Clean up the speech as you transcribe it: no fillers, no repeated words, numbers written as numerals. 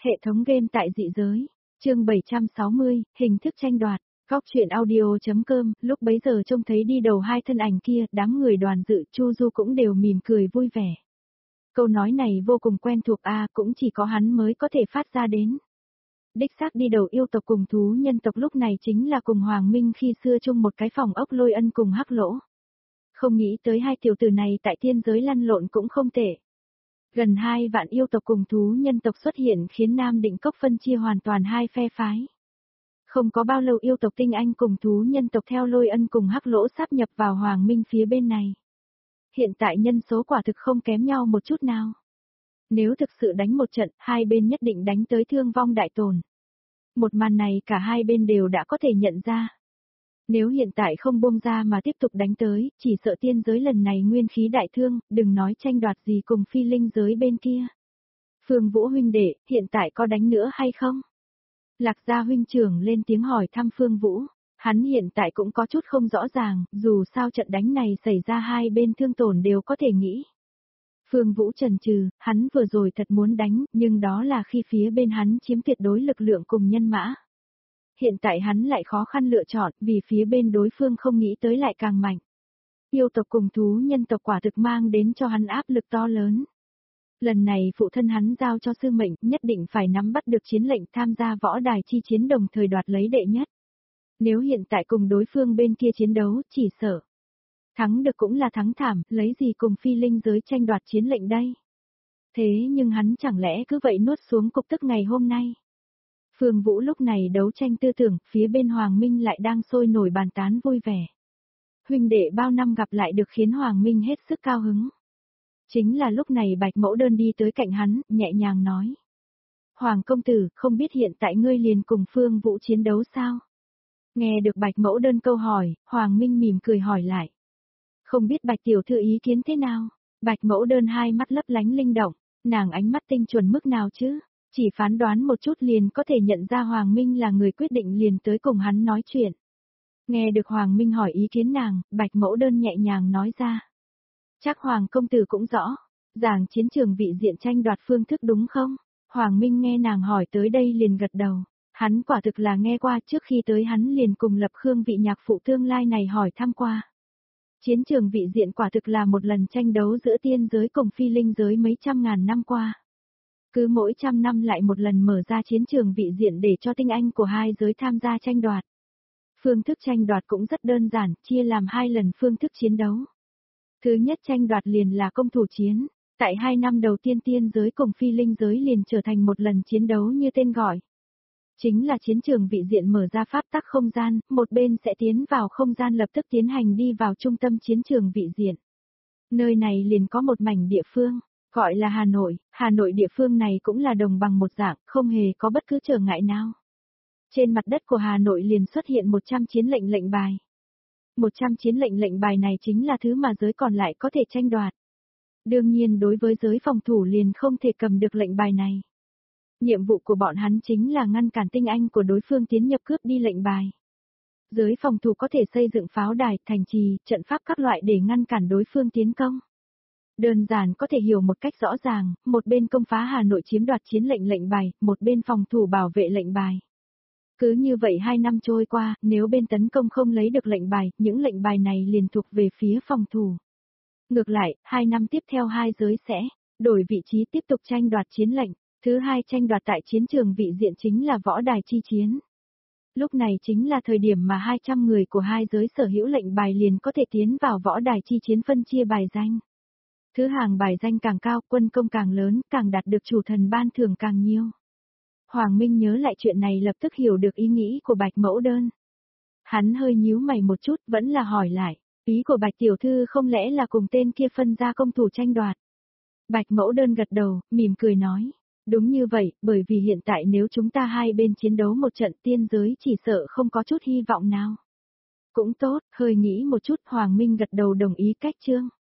Hệ thống game tại dị giới. Chương 760, hình thức tranh đoạt. Góc truyện audio.com, lúc bấy giờ trông thấy đi đầu hai thân ảnh kia, đám người đoàn dự Chu Du cũng đều mỉm cười vui vẻ. Câu nói này vô cùng quen thuộc cũng chỉ có hắn mới có thể phát ra đến. Đích xác đi đầu yêu tộc cùng thú nhân tộc lúc này chính là cùng Hoàng Minh khi xưa chung một cái phòng ốc Lôi Ân cùng Hắc Lỗ. Không nghĩ tới hai tiểu tử này tại tiên giới lăn lộn cũng không tệ. Gần 2 vạn yêu tộc cùng thú nhân tộc xuất hiện khiến Nam Định Cốc phân chia hoàn toàn hai phe phái. Không có bao lâu yêu tộc Tinh Anh cùng thú nhân tộc theo Lôi Ân cùng Hắc Lỗ sáp nhập vào Hoàng Minh phía bên này. Hiện tại nhân số quả thực không kém nhau một chút nào. Nếu thực sự đánh một trận, hai bên nhất định đánh tới thương vong đại tổn. Một màn này cả hai bên đều đã có thể nhận ra. Nếu hiện tại không buông ra mà tiếp tục đánh tới, chỉ sợ tiên giới lần này nguyên khí đại thương, đừng nói tranh đoạt gì cùng phi linh giới bên kia. Phương Vũ huynh đệ, hiện tại có đánh nữa hay không? Lạc Gia huynh trưởng lên tiếng hỏi thăm Phương Vũ, hắn hiện tại cũng có chút không rõ ràng, dù sao trận đánh này xảy ra hai bên thương tổn đều có thể nghĩ. Phương Vũ chần chừ, hắn vừa rồi thật muốn đánh, nhưng đó là khi phía bên hắn chiếm tuyệt đối lực lượng cùng nhân mã. Hiện tại hắn lại khó khăn lựa chọn vì phía bên đối phương không nghĩ tới lại càng mạnh. Yêu tộc cùng thú nhân tộc quả thực mang đến cho hắn áp lực to lớn. Lần này phụ thân hắn giao cho sư mệnh nhất định phải nắm bắt được chiến lệnh tham gia võ đài chi chiến đồng thời đoạt lấy đệ nhất. Nếu hiện tại cùng đối phương bên kia chiến đấu chỉ sợ. Thắng được cũng là thắng thảm, lấy gì cùng phi linh giới tranh đoạt chiến lệnh đây. Thế nhưng hắn chẳng lẽ cứ vậy nuốt xuống cục tức ngày hôm nay. Phương Vũ lúc này đấu tranh tư tưởng, phía bên Hoàng Minh lại đang sôi nổi bàn tán vui vẻ. Huynh đệ bao năm gặp lại được khiến Hoàng Minh hết sức cao hứng. Chính là lúc này Bạch Mẫu Đơn đi tới cạnh hắn, nhẹ nhàng nói. Hoàng công tử, không biết hiện tại ngươi liền cùng Phương Vũ chiến đấu sao? Nghe được Bạch Mẫu Đơn câu hỏi, Hoàng Minh mỉm cười hỏi lại. Không biết Bạch tiểu thư ý kiến thế nào? Bạch Mẫu Đơn hai mắt lấp lánh linh động, nàng ánh mắt tinh chuẩn mức nào chứ? Chỉ phán đoán một chút liền có thể nhận ra Hoàng Minh là người quyết định liền tới cùng hắn nói chuyện. Nghe được Hoàng Minh hỏi ý kiến nàng, Bạch Mẫu Đơn nhẹ nhàng nói ra. Chắc Hoàng công tử cũng rõ, giảng chiến trường vị diện tranh đoạt phương thức đúng không? Hoàng Minh nghe nàng hỏi tới đây liền gật đầu. Hắn quả thực là nghe qua trước khi tới hắn liền cùng Lập Khương vị nhạc phụ tương lai này hỏi thăm qua. Chiến trường vị diện quả thực là một lần tranh đấu giữa tiên giới cùng phi linh giới mấy trăm ngàn năm qua. Cứ mỗi trăm năm lại một lần mở ra chiến trường vị diện để cho tinh anh của hai giới tham gia tranh đoạt. Phương thức tranh đoạt cũng rất đơn giản, chia làm hai lần phương thức chiến đấu. Thứ nhất tranh đoạt liền là công thủ chiến, tại 2 năm đầu tiên tiên giới cùng phi linh giới liền trở thành một lần chiến đấu như tên gọi. Chính là chiến trường vị diện mở ra pháp tắc không gian, một bên sẽ tiến vào không gian lập tức tiến hành đi vào trung tâm chiến trường vị diện. Nơi này liền có một mảnh địa phương, gọi là Hà Nội địa phương này cũng là đồng bằng một dạng, không hề có bất cứ trở ngại nào. Trên mặt đất của Hà Nội liền xuất hiện 100 chiến lệnh bài. 100 chiến lệnh bài này chính là thứ mà giới còn lại có thể tranh đoạt. Đương nhiên đối với giới phòng thủ liền không thể cầm được lệnh bài này. Nhiệm vụ của bọn hắn chính là ngăn cản tinh anh của đối phương tiến nhập cướp đi lệnh bài. Giới phòng thủ có thể xây dựng pháo đài, thành trì, trận pháp các loại để ngăn cản đối phương tiến công. Đơn giản có thể hiểu một cách rõ ràng, một bên công phá Hà Nội chiếm đoạt chiến lệnh bài, một bên phòng thủ bảo vệ lệnh bài. Cứ như vậy 2 năm trôi qua, nếu bên tấn công không lấy được lệnh bài, những lệnh bài này liền thuộc về phía phòng thủ. Ngược lại, 2 năm tiếp theo hai giới sẽ đổi vị trí tiếp tục tranh đoạt chiến lệnh. Thứ hai tranh đoạt tại chiến trường vị diện chính là võ đài chi chiến. Lúc này chính là thời điểm mà 200 người của hai giới sở hữu lệnh bài liền có thể tiến vào võ đài chi chiến phân chia bài danh. Thứ hạng bài danh càng cao, quân công càng lớn, càng đạt được chủ thần ban thưởng càng nhiều. Hoàng Minh nhớ lại chuyện này lập tức hiểu được ý nghĩ của Bạch Mẫu Đơn. Hắn hơi nhíu mày một chút vẫn là hỏi lại, ý của Bạch tiểu thư không lẽ là cùng tên kia phân ra công thủ tranh đoạt. Bạch Mẫu Đơn gật đầu, mỉm cười nói. Đúng như vậy, bởi vì hiện tại nếu chúng ta hai bên chiến đấu một trận tiên giới chỉ sợ không có chút hy vọng nào. Cũng tốt, hơi nghĩ một chút Hoàng Minh gật đầu đồng ý cách chương.